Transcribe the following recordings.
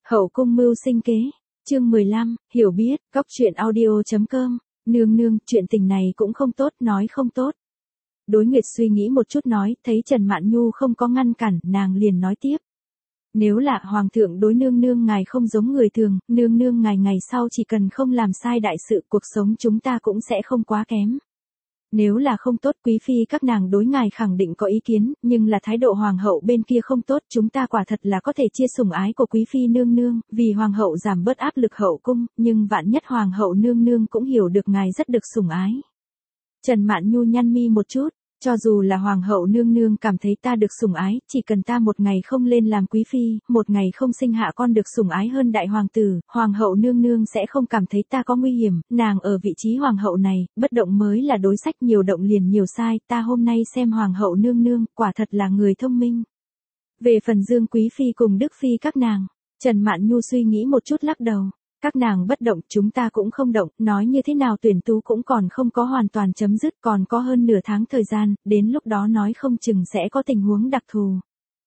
Hậu cung mưu sinh kế, chương 15, hiểu biết, góc truyện audio.com, nương nương, chuyện tình này cũng không tốt, nói không tốt. Đối Nguyệt suy nghĩ một chút nói, thấy Trần Mạn Nhu không có ngăn cản, nàng liền nói tiếp. Nếu là hoàng thượng đối nương nương ngài không giống người thường, nương nương ngài ngày sau chỉ cần không làm sai đại sự, cuộc sống chúng ta cũng sẽ không quá kém. Nếu là không tốt, quý phi các nàng đối ngài khẳng định có ý kiến, nhưng là thái độ hoàng hậu bên kia không tốt, chúng ta quả thật là có thể chia sủng ái của quý phi nương nương, vì hoàng hậu giảm bớt áp lực hậu cung, nhưng vạn nhất hoàng hậu nương nương cũng hiểu được ngài rất được sủng ái. Trần Mạn Nhu nhăn mi một chút, cho dù là hoàng hậu nương nương cảm thấy ta được sủng ái, chỉ cần ta một ngày không lên làm quý phi, một ngày không sinh hạ con được sủng ái hơn đại hoàng tử, hoàng hậu nương nương sẽ không cảm thấy ta có nguy hiểm, nàng ở vị trí hoàng hậu này, bất động mới là đối sách, nhiều động liền nhiều sai, ta hôm nay xem hoàng hậu nương nương, quả thật là người thông minh. Về phần Dương quý phi cùng Đức phi các nàng, Trần Mạn Nhu suy nghĩ một chút lắc đầu. Các nàng bất động, chúng ta cũng không động, nói như thế nào tuyển tú cũng còn không có hoàn toàn chấm dứt, còn có hơn nửa tháng thời gian, đến lúc đó nói không chừng sẽ có tình huống đặc thù.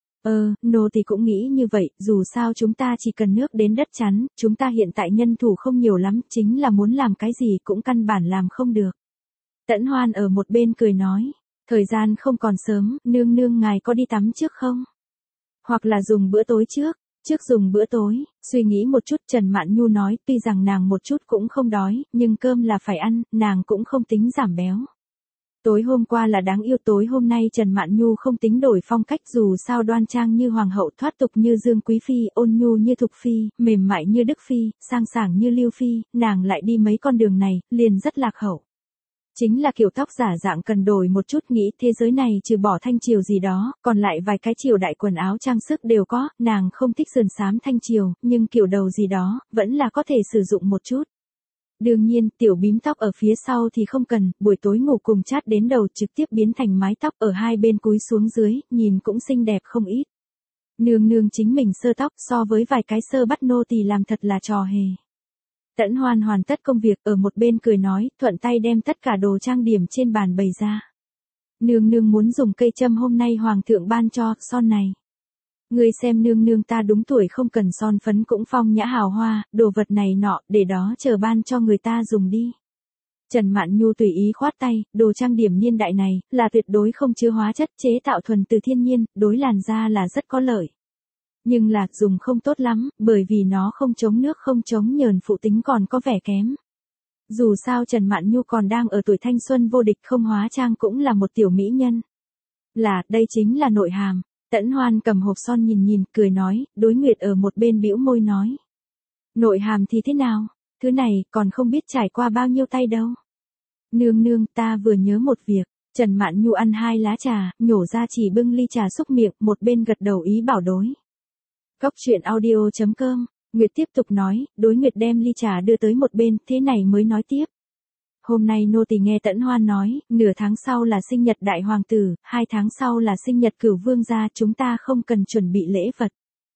Nô thì cũng nghĩ như vậy, dù sao chúng ta chỉ cần nước đến đất chắn, chúng ta hiện tại nhân thủ không nhiều lắm, chính là muốn làm cái gì cũng căn bản làm không được. Tẫn Hoan ở một bên cười nói, thời gian không còn sớm, nương nương ngài có đi tắm trước không? Hoặc là dùng bữa tối trước? Trước dùng bữa tối, suy nghĩ một chút Trần Mạn Nhu nói, tuy rằng nàng một chút cũng không đói, nhưng cơm là phải ăn, nàng cũng không tính giảm béo. Tối hôm qua là đáng yêu, tối hôm nay Trần Mạn Nhu không tính đổi phong cách, dù sao đoan trang như hoàng hậu, thoát tục như Dương quý phi, ôn nhu như Thục phi, mềm mại như Đức phi, sang sảng như Lưu phi, nàng lại đi mấy con đường này, liền rất lạc hậu. Chính là kiểu tóc giả dạng cần đổi một chút, nghĩ thế giới này trừ bỏ thanh triều gì đó, còn lại vài cái triều đại quần áo trang sức đều có, nàng không thích sườn xám thanh triều, nhưng kiểu đầu gì đó, vẫn là có thể sử dụng một chút. Đương nhiên, tiểu bím tóc ở phía sau thì không cần, buổi tối ngủ cùng chát đến đầu trực tiếp biến thành mái tóc ở hai bên cúi xuống dưới, nhìn cũng xinh đẹp không ít. Nương nương chính mình sơ tóc so với vài cái sơ bắt nô tỳ làm thật là trò hề. Tẫn Hoan hoàn tất công việc ở một bên cười nói, thuận tay đem tất cả đồ trang điểm trên bàn bày ra. Nương nương muốn dùng cây châm hôm nay hoàng thượng ban cho, son này. Ngươi xem nương nương ta đúng tuổi không cần son phấn cũng phong nhã hào hoa, đồ vật này nọ, để đó chờ ban cho người ta dùng đi. Trần Mạn Nhu tùy ý khoát tay, đồ trang điểm niên đại này, là tuyệt đối không chứa hóa chất, chế tạo thuần từ thiên nhiên, đối làn da là rất có lợi. Nhưng là, dùng không tốt lắm, bởi vì nó không chống nước không chống nhờn, phụ tính còn có vẻ kém. Dù sao Trần Mạn Nhu còn đang ở tuổi thanh xuân vô địch, không hóa trang cũng là một tiểu mỹ nhân. Đây chính là nội hàm. Tẫn Hoan cầm hộp son nhìn nhìn, cười nói, đối Nguyệt ở một bên bĩu môi nói. Nội hàm thì thế nào? Thứ này, còn không biết trải qua bao nhiêu tay đâu. Nương nương, ta vừa nhớ một việc. Trần Mạn Nhu ăn 2 lá trà, nhổ ra chỉ bưng ly trà xúc miệng, một bên gật đầu ý bảo đối. Góc truyện audio.com, Nguyệt tiếp tục nói, đối Nguyệt đem ly trà đưa tới một bên, thế này mới nói tiếp. Hôm nay nô tỳ nghe Tẫn Hoan nói, nửa tháng sau là sinh nhật đại hoàng tử, 2 tháng sau là sinh nhật cửu vương gia, chúng ta không cần chuẩn bị lễ vật.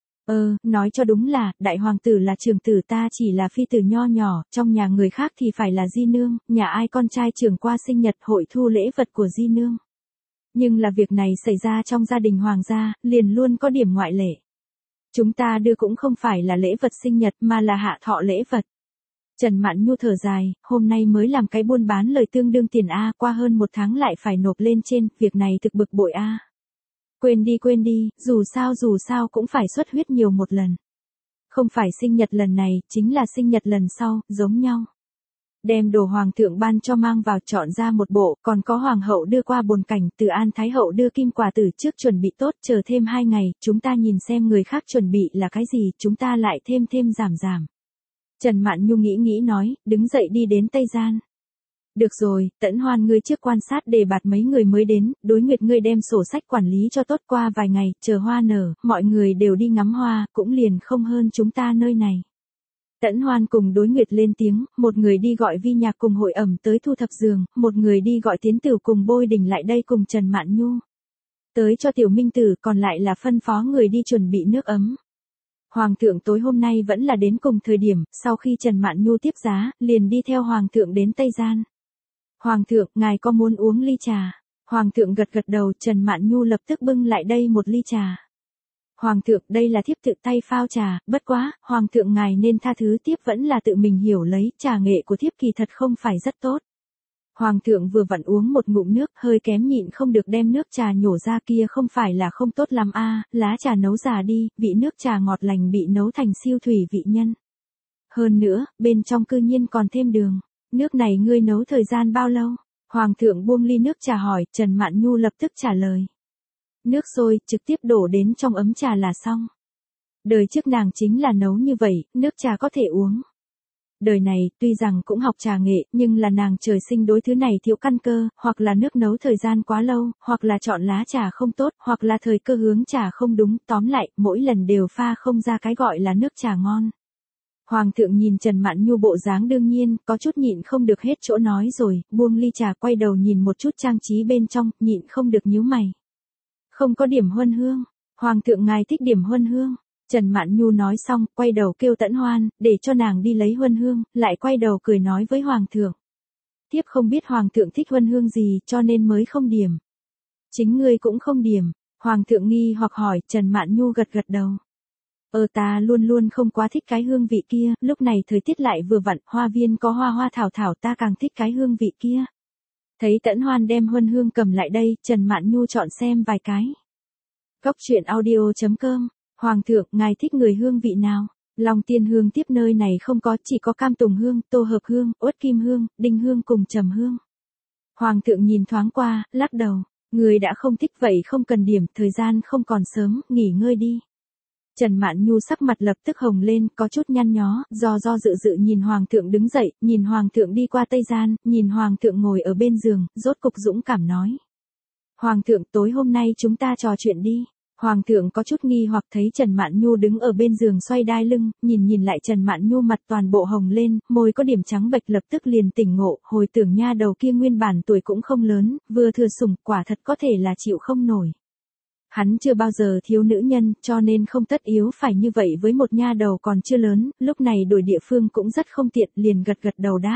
Nói cho đúng là, đại hoàng tử là trưởng tử, ta chỉ là phi tử nho nhỏ, trong nhà người khác thì phải là di nương, nhà ai con trai trưởng qua sinh nhật hội thu lễ vật của di nương. Nhưng là việc này xảy ra trong gia đình hoàng gia, liền luôn có điểm ngoại lệ. Chúng ta đưa cũng không phải là lễ vật sinh nhật mà là hạ thọ lễ vật. Trần Mạn Nhu thở dài, hôm nay mới làm cái buôn bán lời tương đương tiền qua hơn 1 tháng lại phải nộp lên trên, việc này thực bực bội Quên đi, dù sao cũng phải xuất huyết nhiều một lần. Không phải sinh nhật lần này, chính là sinh nhật lần sau, giống nhau. Đem đồ hoàng thượng ban cho mang vào, chọn ra một bộ, còn có hoàng hậu đưa qua bồn cảnh, Từ An thái hậu đưa kim quả tử trước chuẩn bị tốt, chờ thêm 2 ngày, chúng ta nhìn xem người khác chuẩn bị là cái gì, chúng ta lại thêm giảm. Trần Mạn Nhu nghĩ nói, đứng dậy đi đến Tây Gian. Được rồi, Tẫn Hoan ngươi trước quan sát đề bạt mấy người mới đến, đối Nguyệt ngươi đem sổ sách quản lý cho tốt, qua vài ngày, chờ hoa nở, mọi người đều đi ngắm hoa, cũng liền không hơn chúng ta nơi này. Tẫn Hoan cùng đối Nguyệt lên tiếng, một người đi gọi Vi Nhạc cùng Hội Ẩm tới thu thập giường, một người đi gọi Tiến Tử cùng Bôi Đình lại đây cùng Trần Mạn Nhu. Tới cho Tiểu Minh Tử, còn lại là phân phó người đi chuẩn bị nước ấm. Hoàng thượng tối hôm nay vẫn là đến cùng thời điểm, sau khi Trần Mạn Nhu tiếp giá, liền đi theo Hoàng thượng đến Tây Gian. Hoàng thượng, ngài có muốn uống ly trà? Hoàng thượng gật đầu, Trần Mạn Nhu lập tức bưng lại đây một ly trà. Hoàng thượng, đây là thiếp tự tay phao trà, bất quá, hoàng thượng ngài nên tha thứ, thiếp vẫn là tự mình hiểu lấy, trà nghệ của thiếp kỳ thật không phải rất tốt. Hoàng thượng vừa vặn uống một ngụm nước, hơi kém nhịn không được đem nước trà nhổ ra, kia không phải là không tốt lắm a, lá trà nấu già đi, vị nước trà ngọt lành bị nấu thành siêu thủy vị nhân. Hơn nữa, bên trong cư nhiên còn thêm đường. Nước này ngươi nấu thời gian bao lâu? Hoàng thượng buông ly nước trà hỏi, Trần Mạn Nhu lập tức trả lời. Nước sôi, trực tiếp đổ đến trong ấm trà là xong. Đời trước nàng chính là nấu như vậy, nước trà có thể uống. Đời này, tuy rằng cũng học trà nghệ, nhưng là nàng trời sinh đối thứ này thiếu căn cơ, hoặc là nước nấu thời gian quá lâu, hoặc là chọn lá trà không tốt, hoặc là thời cơ hướng trà không đúng, tóm lại, mỗi lần đều pha không ra cái gọi là nước trà ngon. Hoàng thượng nhìn Trần Mạn Nhu bộ dáng đương nhiên, có chút nhịn không được hết chỗ nói rồi, buông ly trà quay đầu nhìn một chút trang trí bên trong, nhịn không được nhíu mày. Không có điểm huân hương, hoàng thượng ngài thích điểm huân hương. Trần Mạn Nhu nói xong, quay đầu kêu Tẫn Hoan, để cho nàng đi lấy huân hương, lại quay đầu cười nói với hoàng thượng. Tiếp không biết hoàng thượng thích huân hương gì, cho nên mới không điểm. Chính ngươi cũng không điểm, hoàng thượng nghi hoặc hỏi, Trần Mạn Nhu gật gật đầu. Ta luôn luôn không quá thích cái hương vị kia, lúc này thời tiết lại vừa vặn, hoa viên có hoa hoa thảo thảo, ta càng thích cái hương vị kia. Thấy Tẫn Hoan đem huân hương cầm lại đây, Trần Mạn Nhu chọn xem vài cái. Góc truyện audio.com, hoàng thượng, ngài thích người hương vị nào? Long tiên hương tiếp nơi này không có, chỉ có cam tùng hương, tô hợp hương, uất kim hương, đinh hương cùng trầm hương. Hoàng thượng nhìn thoáng qua, lắc đầu, người đã không thích vậy không cần điểm, thời gian không còn sớm, nghỉ ngơi đi. Trần Mạn Nhu sắc mặt lập tức hồng lên, có chút nhăn nhó, do dự nhìn hoàng thượng đứng dậy, nhìn hoàng thượng đi qua tây gian, nhìn hoàng thượng ngồi ở bên giường, rốt cục dũng cảm nói. Hoàng thượng, tối hôm nay chúng ta trò chuyện đi. Hoàng thượng có chút nghi hoặc thấy Trần Mạn Nhu đứng ở bên giường xoay đai lưng, nhìn lại Trần Mạn Nhu mặt toàn bộ hồng lên, môi có điểm trắng bệch lập tức liền tỉnh ngộ, hồi tưởng nha đầu kia nguyên bản tuổi cũng không lớn, vừa thừa sủng, quả thật có thể là chịu không nổi. Hắn chưa bao giờ thiếu nữ nhân, cho nên không tất yếu phải như vậy với một nha đầu còn chưa lớn, lúc này đổi địa phương cũng rất không tiện, liền gật đầu đáp.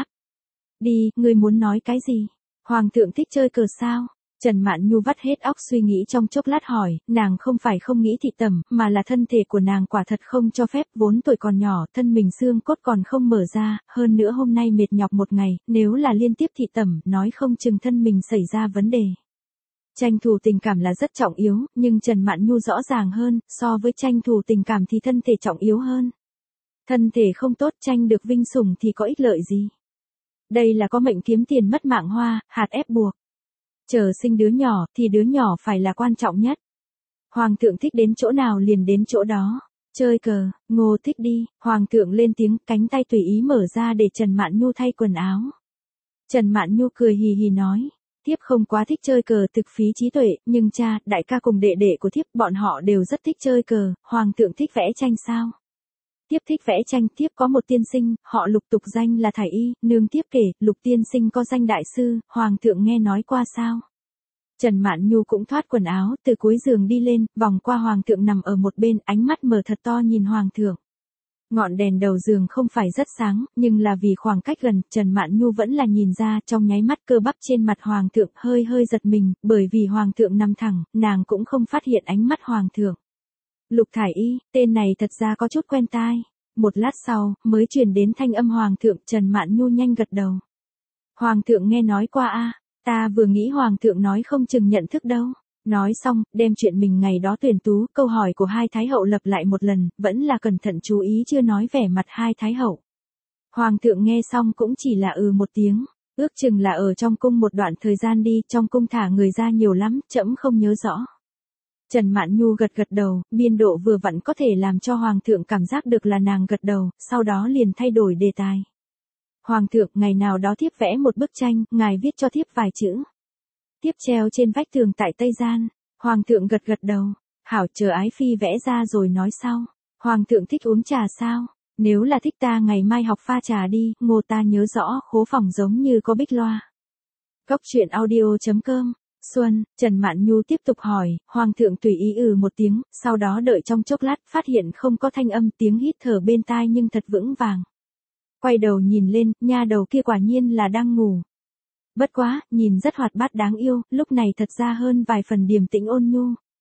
Đi, ngươi muốn nói cái gì? Hoàng thượng thích chơi cờ sao? Trần Mạn Nhu vắt hết óc suy nghĩ trong chốc lát hỏi, nàng không phải không nghĩ thị tẩm, mà là thân thể của nàng quả thật không cho phép, vốn tuổi còn nhỏ, thân mình xương cốt còn không mở ra, hơn nữa hôm nay mệt nhọc một ngày, nếu là liên tiếp thị tẩm, nói không chừng thân mình xảy ra vấn đề. Tranh thủ tình cảm là rất trọng yếu, nhưng Trần Mạn Nhu rõ ràng hơn, so với tranh thủ tình cảm thì thân thể trọng yếu hơn. Thân thể không tốt, tranh được vinh sủng thì có ích lợi gì? Đây là có mệnh kiếm tiền mất mạng hoa, hạt ép buộc. Chờ sinh đứa nhỏ, thì đứa nhỏ phải là quan trọng nhất. Hoàng thượng thích đến chỗ nào liền đến chỗ đó. Chơi cờ, Ngô thích đi. Hoàng thượng lên tiếng, cánh tay tùy ý mở ra để Trần Mạn Nhu thay quần áo. Trần Mạn Nhu cười hì hì nói. Thiếp không quá thích chơi cờ, thực phí trí tuệ, nhưng cha, đại ca cùng đệ đệ của thiếp, bọn họ đều rất thích chơi cờ. Hoàng thượng thích vẽ tranh sao? Thiếp thích vẽ tranh, thiếp có một tiên sinh, họ Lục tục danh là Thải Y, nương thiếp kể, Lục tiên sinh có danh đại sư, hoàng thượng nghe nói qua sao? Trần Mạn Nhu cũng thoát quần áo, từ cuối giường đi lên, vòng qua hoàng thượng nằm ở một bên, ánh mắt mở thật to nhìn hoàng thượng. Ngọn đèn đầu giường không phải rất sáng, nhưng là vì khoảng cách gần, Trần Mạn Nhu vẫn là nhìn ra, trong nháy mắt cơ bắp trên mặt hoàng thượng hơi giật mình, bởi vì hoàng thượng nằm thẳng, nàng cũng không phát hiện ánh mắt hoàng thượng. Lục Thải Y, tên này thật ra có chút quen tai. Một lát sau, mới truyền đến thanh âm hoàng thượng, Trần Mạn Nhu nhanh gật đầu. Hoàng thượng nghe nói qua a, ta vừa nghĩ hoàng thượng nói không chừng nhận thức đâu. Nói xong, đem chuyện mình ngày đó tuyển tú, câu hỏi của hai thái hậu lặp lại một lần, vẫn là cẩn thận chú ý chưa nói vẻ mặt hai thái hậu. Hoàng thượng nghe xong cũng chỉ là một tiếng, ước chừng là ở trong cung một đoạn thời gian đi, trong cung thả người ra nhiều lắm, trẫm không nhớ rõ. Trần Mạn Nhu gật đầu, biên độ vừa vặn có thể làm cho hoàng thượng cảm giác được là nàng gật đầu, sau đó liền thay đổi đề tài. Hoàng thượng, ngày nào đó thiếp vẽ một bức tranh, ngài viết cho thiếp vài chữ. Thiếp treo trên vách tường tại Tây Gian. Hoàng thượng gật đầu, hảo, chờ ái phi vẽ ra rồi nói sau. Hoàng thượng thích uống trà sao? Nếu là thích ta ngày mai học pha trà đi, Ngô ta nhớ rõ, khố phòng giống như có bích loa. Góc truyện audio.com. Xuân, Trần Mạn Nhu tiếp tục hỏi, hoàng thượng tùy ý một tiếng, sau đó đợi trong chốc lát, phát hiện không có thanh âm, tiếng hít thở bên tai nhưng thật vững vàng. Quay đầu nhìn lên, nha đầu kia quả nhiên là đang ngủ. Bất quá, nhìn rất hoạt bát đáng yêu, lúc này thật ra hơn vài phần điềm tĩnh ôn nhu.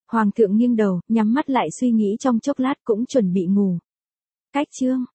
Hoàng thượng nghiêng đầu, nhắm mắt lại suy nghĩ trong chốc lát cũng chuẩn bị ngủ. Cách chương